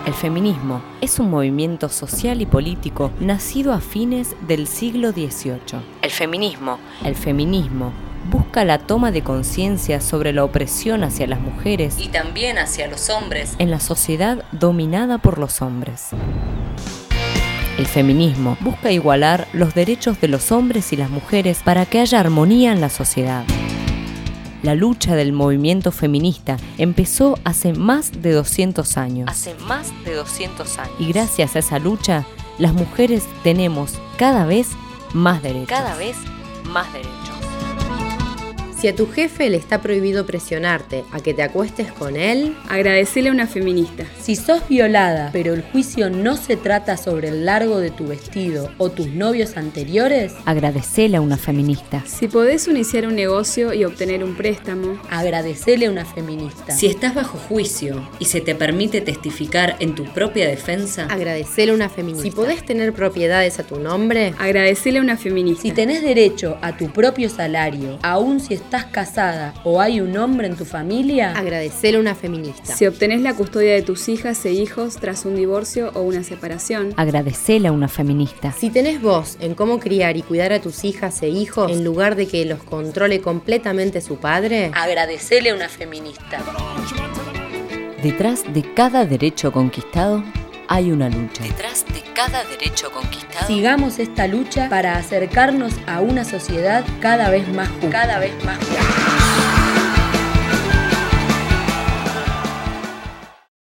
El feminismo es un movimiento social y político nacido a fines del siglo XVIII. El feminismo busca la toma de conciencia sobre la opresión hacia las mujeres y también hacia los hombres en la sociedad dominada por los hombres. El feminismo busca igualar los derechos de los hombres y las mujeres para que haya armonía en la sociedad. La lucha del movimiento feminista empezó hace más de 200 años. Y gracias a esa lucha, las mujeres tenemos cada vez más derechos. Si a tu jefe le está prohibido presionarte a que te acuestes con él, agradecele a una feminista. Si sos violada, pero el juicio no se trata sobre el largo de tu vestido o tus novios anteriores, agradecele a una feminista. Si podés iniciar un negocio y obtener un préstamo, agradecele a una feminista. Si estás bajo juicio y se te permite testificar en tu propia defensa, agradecele a una feminista. Si podés tener propiedades a tu nombre, agradecele a una feminista. Si tenés derecho a tu propio salario, aun si estás casada o hay un hombre en tu familia, agradecele a una feminista. Si obtenés la custodia de tus hijas e hijos tras un divorcio o una separación, agradecele a una feminista. Si tenés voz en cómo criar y cuidar a tus hijas e hijos en lugar de que los controle completamente su padre, agradecele a una feminista. Detrás de cada derecho conquistado hay una lucha. Sigamos esta lucha para acercarnos a una sociedad cada vez más justa.